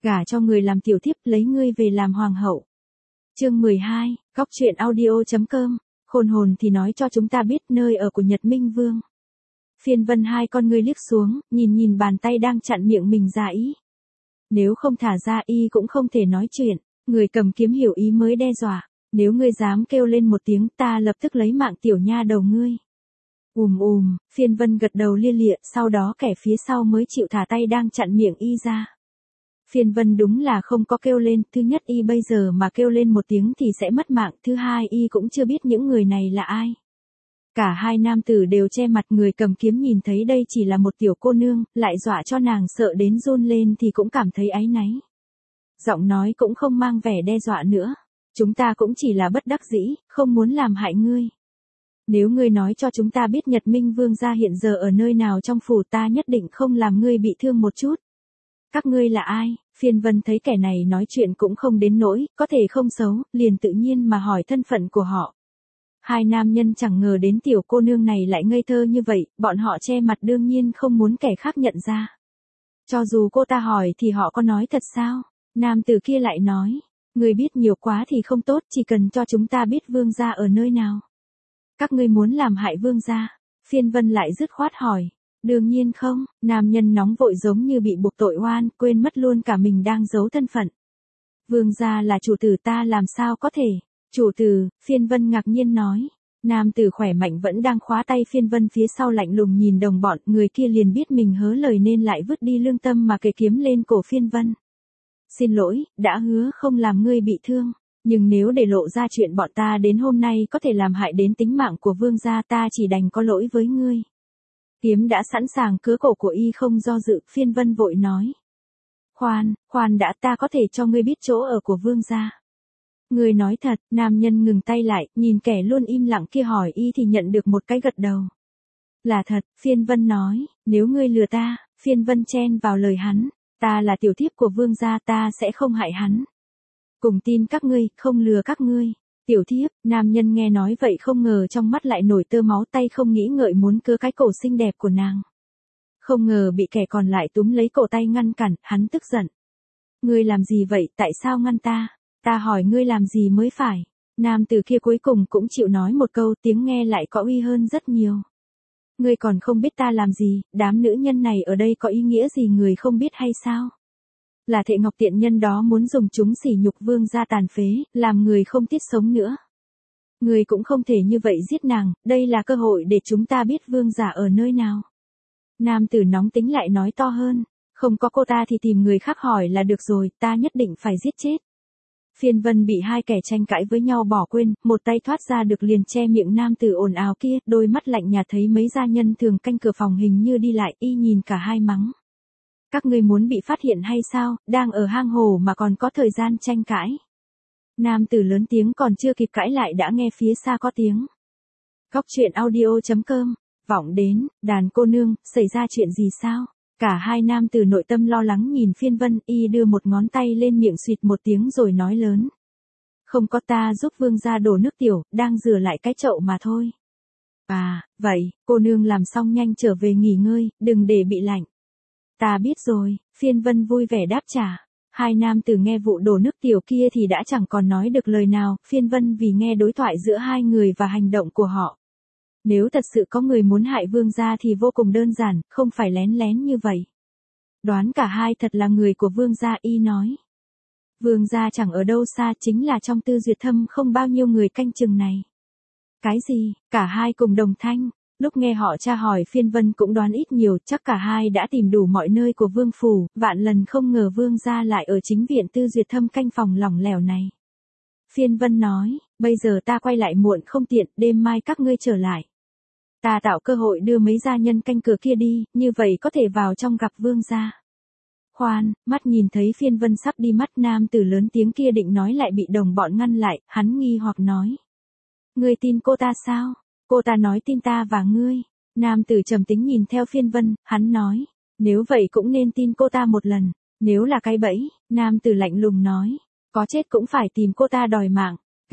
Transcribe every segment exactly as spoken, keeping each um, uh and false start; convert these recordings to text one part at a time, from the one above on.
Gả cho người làm tiểu thiếp, lấy ngươi về làm hoàng hậu. Chương mười hai, Góc truyện audio chấm com, khôn hồn thì nói cho chúng ta biết nơi ở của Nhật Minh Vương. Phiên Vân hai con ngươi liếc xuống, nhìn nhìn bàn tay đang chặn miệng mình ra ý. Nếu không thả ra y cũng không thể nói chuyện, người cầm kiếm hiểu ý mới đe dọa. Nếu ngươi dám kêu lên một tiếng ta lập tức lấy mạng tiểu nha đầu ngươi. Ùm ùm, Phiên Vân gật đầu lia lịa, sau đó kẻ phía sau mới chịu thả tay đang chặn miệng y ra. Phiên Vân đúng là không có kêu lên, thứ nhất y bây giờ mà kêu lên một tiếng thì sẽ mất mạng, thứ hai y cũng chưa biết những người này là ai. Cả hai nam tử đều che mặt, người cầm kiếm nhìn thấy đây chỉ là một tiểu cô nương, lại dọa cho nàng sợ đến run lên thì cũng cảm thấy áy náy. Giọng nói cũng không mang vẻ đe dọa nữa. Chúng ta cũng chỉ là bất đắc dĩ, không muốn làm hại ngươi. Nếu ngươi nói cho chúng ta biết Nhật Minh Vương gia hiện giờ ở nơi nào trong phủ, ta nhất định không làm ngươi bị thương một chút. Các ngươi là ai? Phiên Vân thấy kẻ này nói chuyện cũng không đến nỗi, có thể không xấu, liền tự nhiên mà hỏi thân phận của họ. Hai nam nhân chẳng ngờ đến tiểu cô nương này lại ngây thơ như vậy, bọn họ che mặt đương nhiên không muốn kẻ khác nhận ra. Cho dù cô ta hỏi thì họ có nói thật sao? Nam tử kia lại nói. Ngươi biết nhiều quá thì không tốt, chỉ cần cho chúng ta biết vương gia ở nơi nào. Các ngươi muốn làm hại vương gia? Phiên Vân lại dứt khoát hỏi. Đương nhiên không, nam nhân nóng vội giống như bị buộc tội oan, quên mất luôn cả mình đang giấu thân phận. Vương gia là chủ tử, ta làm sao có thể? Chủ tử, Phiên Vân ngạc nhiên nói. Nam tử khỏe mạnh vẫn đang khóa tay Phiên Vân phía sau lạnh lùng nhìn đồng bọn, người kia liền biết mình hớ lời nên lại vứt đi lương tâm mà kề kiếm lên cổ Phiên Vân. Xin lỗi, đã hứa không làm ngươi bị thương, nhưng nếu để lộ ra chuyện bọn ta đến hôm nay có thể làm hại đến tính mạng của vương gia, ta chỉ đành có lỗi với ngươi. Kiếm đã sẵn sàng cứa cổ của y không do dự, Phiên Vân vội nói. Khoan, khoan đã, ta có thể cho ngươi biết chỗ ở của vương gia. Ngươi nói thật, nam nhân ngừng tay lại, nhìn kẻ luôn im lặng kia hỏi y thì nhận được một cái gật đầu. Là thật, Phiên Vân nói, nếu ngươi lừa ta, Phiên Vân chen vào lời hắn. Ta là tiểu thiếp của vương gia, ta sẽ không hại hắn. Cùng tin các ngươi, không lừa các ngươi. Tiểu thiếp, nam nhân nghe nói vậy không ngờ trong mắt lại nổi tơ máu, tay không nghĩ ngợi muốn cưa cái cổ xinh đẹp của nàng. Không ngờ bị kẻ còn lại túm lấy cổ tay ngăn cản, hắn tức giận. Ngươi làm gì vậy, tại sao ngăn ta? Ta hỏi ngươi làm gì mới phải. Nam tử kia cuối cùng cũng chịu nói một câu, tiếng nghe lại có uy hơn rất nhiều. Ngươi còn không biết ta làm gì, đám nữ nhân này ở đây có ý nghĩa gì người không biết hay sao? Là Thệ Ngọc tiện nhân đó muốn dùng chúng sỉ nhục vương gia tàn phế, làm người không tiết sống nữa. Ngươi cũng không thể như vậy giết nàng, đây là cơ hội để chúng ta biết vương gia ở nơi nào. Nam tử nóng tính lại nói to hơn, không có cô ta thì tìm người khác hỏi là được rồi, ta nhất định phải giết chết. Phiên Vân bị hai kẻ tranh cãi với nhau bỏ quên, một tay thoát ra được liền che miệng nam tử ồn ào kia, đôi mắt lạnh nhạt thấy mấy gia nhân thường canh cửa phòng hình như đi lại, y nhìn cả hai mắng. Các ngươi muốn bị phát hiện hay sao, đang ở hang hồ mà còn có thời gian tranh cãi. Nam tử lớn tiếng còn chưa kịp cãi lại đã nghe phía xa có tiếng. Góc truyện audio chấm com, vọng đến, đàn cô nương, xảy ra chuyện gì sao? Cả hai nam tử nội tâm lo lắng nhìn Phiên Vân, y đưa một ngón tay lên miệng xuyệt một tiếng rồi nói lớn. Không có, ta giúp vương gia đổ nước tiểu, đang rửa lại cái chậu mà thôi. À, vậy, cô nương làm xong nhanh trở về nghỉ ngơi, đừng để bị lạnh. Ta biết rồi, Phiên Vân vui vẻ đáp trả. Hai nam tử nghe vụ đổ nước tiểu kia thì đã chẳng còn nói được lời nào, Phiên Vân vì nghe đối thoại giữa hai người và hành động của họ. Nếu thật sự có người muốn hại vương gia thì vô cùng đơn giản, không phải lén lén như vậy. Đoán cả hai thật là người của vương gia, y nói. Vương gia chẳng ở đâu xa, chính là trong Tư Duyệt Thâm không bao nhiêu người canh chừng này. Cái gì? Cả hai cùng đồng thanh. Lúc nghe họ tra hỏi Phiên Vân cũng đoán ít nhiều, chắc cả hai đã tìm đủ mọi nơi của vương phủ, vạn lần không ngờ vương gia lại ở chính viện Tư Duyệt Thâm canh phòng lỏng lẻo này. Phiên Vân nói, bây giờ ta quay lại muộn không tiện, đêm mai các ngươi trở lại. Ta tạo cơ hội đưa mấy gia nhân canh cửa kia đi, như vậy có thể vào trong gặp vương gia. Khoan, mắt nhìn thấy Phiên Vân sắp đi, mắt nam tử lớn tiếng kia định nói lại bị đồng bọn ngăn lại, hắn nghi hoặc nói. Ngươi tin cô ta sao? Cô ta nói tin ta và ngươi. Nam tử trầm tính nhìn theo Phiên Vân, hắn nói. Nếu vậy cũng nên tin cô ta một lần. Nếu là cái bẫy, nam tử lạnh lùng nói. Có chết cũng phải tìm cô ta đòi mạng.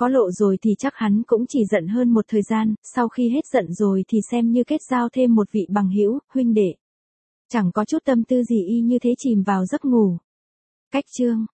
có lộ rồi thì chắc hắn cũng chỉ giận hơn một thời gian, sau khi hết giận rồi thì xem như kết giao thêm một vị bằng hữu, huynh đệ. Chẳng có chút tâm tư gì y như thế chìm vào giấc ngủ. Cách chương